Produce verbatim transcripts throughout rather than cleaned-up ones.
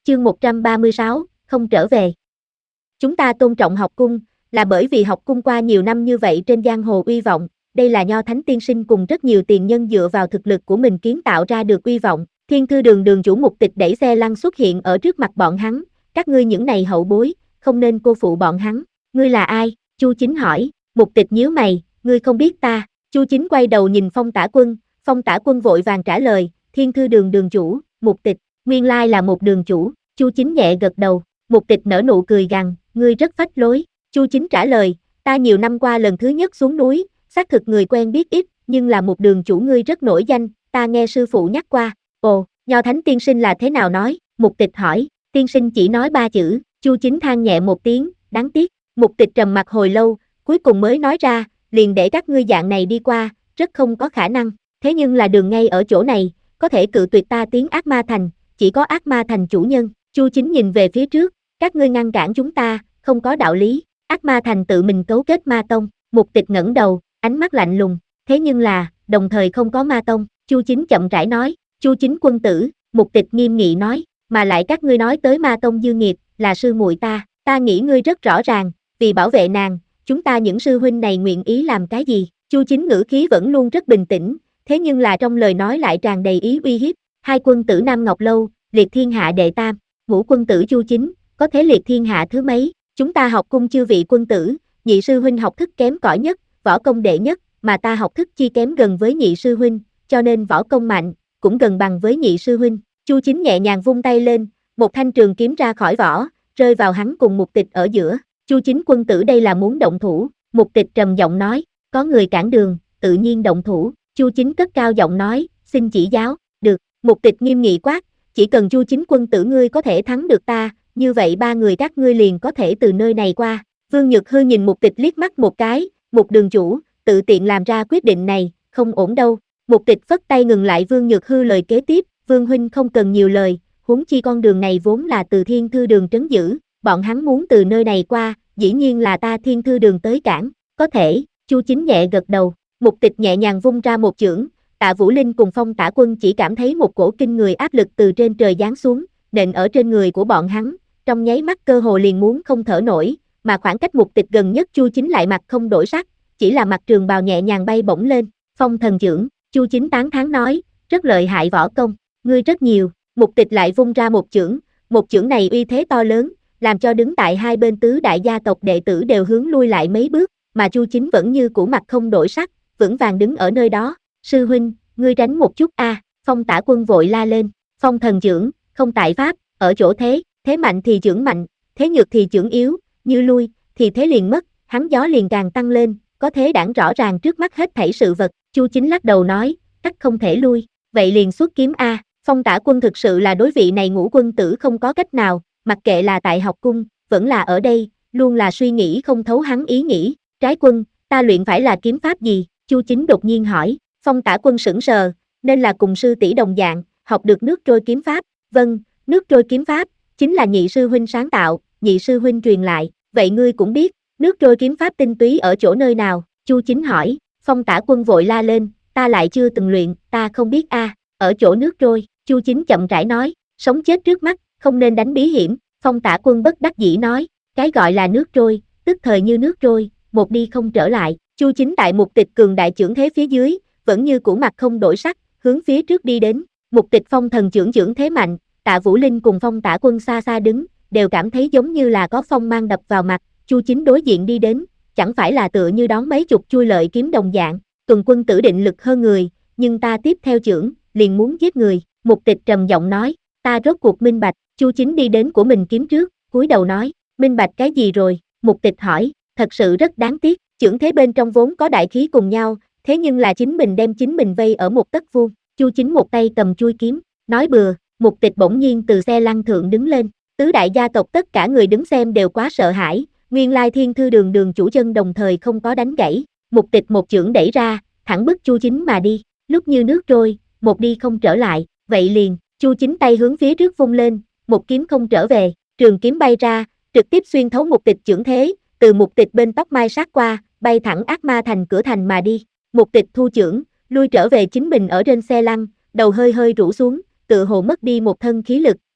Chương một trăm ba mươi sáu, không trở về. Chúng ta tôn trọng học cung, là bởi vì học cung qua nhiều năm như vậy trên giang hồ uy vọng, đây là Nho Thánh tiên sinh cùng rất nhiều tiền nhân dựa vào thực lực của mình kiến tạo ra được uy vọng. Thiên Thư Đường đường chủ Mục Tịch đẩy xe lăn xuất hiện ở trước mặt bọn hắn, các ngươi những này hậu bối, không nên cô phụ bọn hắn. Ngươi là ai? Chu Chính hỏi. Mục Tịch nhíu mày, ngươi không biết ta. Chu Chính quay đầu nhìn Phong Tả Quân, Phong Tả Quân vội vàng trả lời, Thiên Thư Đường đường chủ, Mục Tịch, nguyên lai là một đường chủ. Chu Chính nhẹ gật đầu, Mục Tịch nở nụ cười gằn, ngươi rất phách lối. Chu Chính trả lời, ta nhiều năm qua lần thứ nhất xuống núi, xác thực người quen biết ít, nhưng là một đường chủ ngươi rất nổi danh, ta nghe sư phụ nhắc qua. Ồ, Nho Thánh tiên sinh là thế nào nói? Mục Tịch hỏi. Tiên sinh chỉ nói ba chữ. Chu Chính than nhẹ một tiếng, đáng tiếc. Mục Tịch trầm mặc hồi lâu, cuối cùng mới nói ra, liền để các ngươi dạng này đi qua, rất không có khả năng. Thế nhưng là đường ngay ở chỗ này, có thể cự tuyệt ta tiến Ác Ma Thành, chỉ có Ác Ma Thành chủ nhân. Chu Chính nhìn về phía trước, các ngươi ngăn cản chúng ta, không có đạo lý. Ác Ma Thành tự mình cấu kết Ma Tông. Mục Tịch ngẩng đầu, ánh mắt lạnh lùng. Thế nhưng là, đồng thời không có Ma Tông. Chu Chính chậm rãi nói. Chu Chính quân tử. Mục Tịch nghiêm nghị nói, mà lại các ngươi nói tới Ma Tông dư nghiệt, là sư muội ta. Ta nghĩ ngươi rất rõ ràng, vì bảo vệ nàng, chúng ta những sư huynh này nguyện ý làm cái gì? Chu Chính ngữ khí vẫn luôn rất bình tĩnh, thế nhưng là trong lời nói lại tràn đầy ý uy hiếp. Hai quân tử Nam Ngọc Lâu, liệt thiên hạ đệ tam. Ngũ quân tử Chu Chính, có thể liệt thiên hạ thứ mấy? Chúng ta học cung chư vị quân tử, nhị sư huynh học thức kém cỏi nhất, võ công đệ nhất, mà ta học thức chi kém gần với nhị sư huynh, cho nên võ công mạnh, cũng gần bằng với nhị sư huynh. Chu Chính nhẹ nhàng vung tay lên, một thanh trường kiếm ra khỏi vỏ, rơi vào hắn cùng Mục Tịch ở giữa. Chu Chính quân tử đây là muốn động thủ. Mục Tịch trầm giọng nói, có người cản đường, tự nhiên động thủ. Chu Chính cất cao giọng nói, xin chỉ giáo. Được. Mục Tịch nghiêm nghị quát, chỉ cần Chu Chính quân tử ngươi có thể thắng được ta, như vậy ba người các ngươi liền có thể từ nơi này qua. Vương Nhược Hư nhìn Mục Tịch liếc mắt một cái, Mục đường chủ, tự tiện làm ra quyết định này, không ổn đâu. Mục Tịch phất tay ngừng lại Vương Nhược Hư lời kế tiếp, Vương huynh không cần nhiều lời, huống chi con đường này vốn là từ Thiên Thư Đường trấn giữ, bọn hắn muốn từ nơi này qua, dĩ nhiên là ta Thiên Thư Đường tới cản. Có thể. Chu Chính nhẹ gật đầu. Mục Tịch nhẹ nhàng vung ra một chưởng, Tạ Vũ Linh cùng Phong Tả Quân chỉ cảm thấy một cổ kinh người áp lực từ trên trời giáng xuống, nện ở trên người của bọn hắn, trong nháy mắt cơ hồ liền muốn không thở nổi, mà khoảng cách Mục Tịch gần nhất Chu Chính lại mặt không đổi sắc, chỉ là mặt trường bào nhẹ nhàng bay bổng lên. Phong thần chưởng. Chu Chính tán thán nói, rất lợi hại võ công, ngươi rất nhiều. Mục Tịch lại vung ra một chưởng, một chưởng này uy thế to lớn, làm cho đứng tại hai bên tứ đại gia tộc đệ tử đều hướng lui lại mấy bước, mà Chu Chính vẫn như cũ mặt không đổi sắc, vững vàng đứng ở nơi đó. Sư huynh, ngươi tránh một chút a. À. Phong Tả Quân vội la lên. Phong thần chưởng, không tại pháp, ở chỗ thế, thế mạnh thì chưởng mạnh, thế nhược thì chưởng yếu, như lui, thì thế liền mất, hắn gió liền càng tăng lên, có thế đảng rõ ràng trước mắt hết thảy sự vật. Chu Chính lắc đầu nói, cách không thể lui, vậy liền xuất kiếm a. À. Phong Tả Quân thực sự là đối vị này ngũ quân tử không có cách nào, mặc kệ là tại học cung, vẫn là ở đây, luôn là suy nghĩ không thấu hắn ý nghĩ. Trái quân, ta luyện phải là kiếm pháp gì? Chu Chính đột nhiên hỏi. Phong Tả Quân sững sờ, nên là cùng sư tỷ đồng dạng, học được nước trôi kiếm pháp. Vâng, nước trôi kiếm pháp, chính là nhị sư huynh sáng tạo, nhị sư huynh truyền lại, vậy ngươi cũng biết, nước trôi kiếm pháp tinh túy ở chỗ nơi nào? Chu Chính hỏi. Phong Tả Quân vội la lên, ta lại chưa từng luyện, ta không biết a. À, ở chỗ nước trôi. Chu Chính chậm rãi nói, sống chết trước mắt, không nên đánh bí hiểm. Phong Tả Quân bất đắc dĩ nói, cái gọi là nước trôi, tức thời như nước trôi, một đi không trở lại. Chu Chính tại Mục Tịch cường đại chưởng thế phía dưới, vẫn như cũ mặt không đổi sắc, hướng phía trước đi đến. Mục Tịch phong thần chưởng chưởng thế mạnh, Tạ Vũ Linh cùng Phong Tả Quân xa xa đứng, đều cảm thấy giống như là có phong mang đập vào mặt. Chu Chính đối diện đi đến, chẳng phải là tựa như đón mấy chục chui lợi kiếm đồng dạng. Tuần quân tử định lực hơn người, nhưng ta tiếp theo chưởng, liền muốn giết người. Mục Tịch trầm giọng nói, ta rốt cuộc minh bạch. Chu Chính đi đến của mình kiếm trước, cúi đầu nói, minh bạch cái gì rồi? Mục Tịch hỏi, thật sự rất đáng tiếc, chưởng thế bên trong vốn có đại khí cùng nhau, thế nhưng là chính mình đem chính mình vây ở một tấc vuông. Chu Chính một tay cầm chui kiếm, nói bừa. Mục Tịch bỗng nhiên từ xe lăn thượng đứng lên, tứ đại gia tộc tất cả người đứng xem đều quá sợ hãi, nguyên lai Thiên Thư Đường đường chủ chân đồng thời không có đánh gãy. Mục Tịch một chưởng đẩy ra, thẳng bức Chu Chính mà đi, lúc như nước trôi, một đi không trở lại, vậy liền. Chu Chính tay hướng phía trước vung lên, một kiếm không trở về, trường kiếm bay ra, trực tiếp xuyên thấu Mục Tịch chưởng thế, từ Mục Tịch bên tóc mai sát qua, bay thẳng Ác Ma Thành cửa thành mà đi. Mục Tịch thu chưởng, lui trở về chính mình ở trên xe lăn, đầu hơi hơi rũ xuống, tựa hồ mất đi một thân khí lực,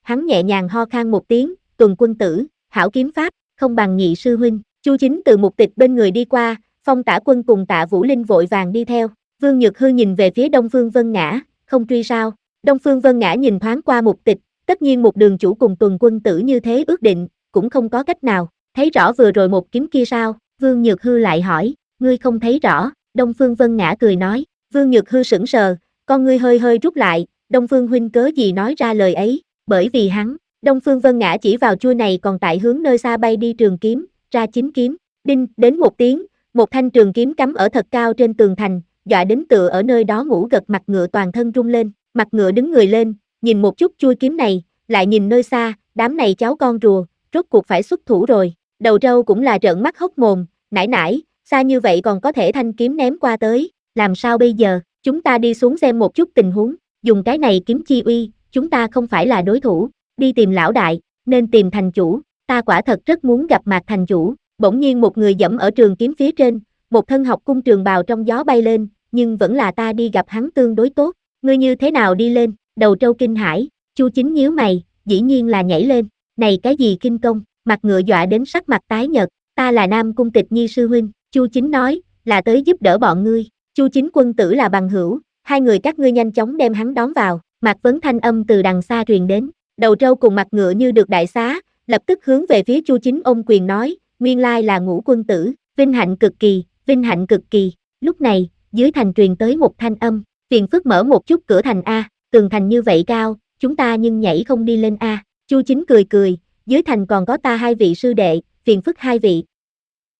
hắn nhẹ nhàng ho khan một tiếng, Tuần quân tử, hảo kiếm pháp, không bằng nhị sư huynh. Chu Chính từ Mục Tịch bên người đi qua, Phong Tả Quân cùng Tạ Vũ Linh vội vàng đi theo. Vương Nhược Hư nhìn về phía Đông Phương Vân Ngã, không truy sao? Đông Phương Vân Ngã nhìn thoáng qua Mục Tịch, tất nhiên một đường chủ cùng Tuần quân tử như thế ước định, cũng không có cách nào. Thấy rõ vừa rồi một kiếm kia sao? Vương Nhược Hư lại hỏi, ngươi không thấy rõ? Đông Phương Vân Ngã cười nói. Vương Nhược Hư sững sờ, con ngươi hơi hơi rút lại, Đông Phương huynh cớ gì nói ra lời ấy? Bởi vì hắn. Đông Phương Vân Ngã chỉ vào chuôi này còn tại hướng nơi xa bay đi trường kiếm, ra chính kiếm. Đinh, đến một tiếng, một thanh trường kiếm cắm ở thật cao trên tường thành, dọa đến tựa ở nơi đó ngủ gật mặt ngựa toàn thân rung lên. Mặt ngựa đứng người lên, nhìn một chút chuôi kiếm này, lại nhìn nơi xa, đám này cháu con rùa, rốt cuộc phải xuất thủ rồi. Đầu trâu cũng là trợn mắt hốc mồm, nải nải, xa như vậy còn có thể thanh kiếm ném qua tới, làm sao bây giờ? Chúng ta đi xuống xem một chút tình huống, dùng cái này kiếm chi uy, chúng ta không phải là đối thủ, đi tìm lão đại, nên tìm thành chủ, ta quả thật rất muốn gặp Mạc thành chủ. Bỗng nhiên một người dẫm ở trường kiếm phía trên, một thân học cung trường bào trong gió bay lên, nhưng vẫn là ta đi gặp hắn tương đối tốt, ngươi như thế nào đi lên? Đầu trâu kinh hãi, Chu Chính nhíu mày, dĩ nhiên là nhảy lên, này cái gì kinh công? Mặt ngựa dọa đến sắc mặt tái nhợt, ta là Nam Cung Tịch Nhi sư huynh, Chu Chính nói, là tới giúp đỡ bọn ngươi. Chu Chính quân tử là bằng hữu, hai người các ngươi nhanh chóng đem hắn đón vào. Mạc Vấn thanh âm từ đằng xa truyền đến, đầu trâu cùng mặt ngựa như được đại xá, lập tức hướng về phía Chu Chính ôm quyền nói, nguyên lai là Ngũ quân tử, vinh hạnh cực kỳ, vinh hạnh cực kỳ. Lúc này, dưới thành truyền tới một thanh âm, phiền phức mở một chút cửa thành a, tường thành như vậy cao, chúng ta nhưng nhảy không đi lên a. Chu Chính cười cười, dưới thành còn có ta hai vị sư đệ, phiền phức hai vị,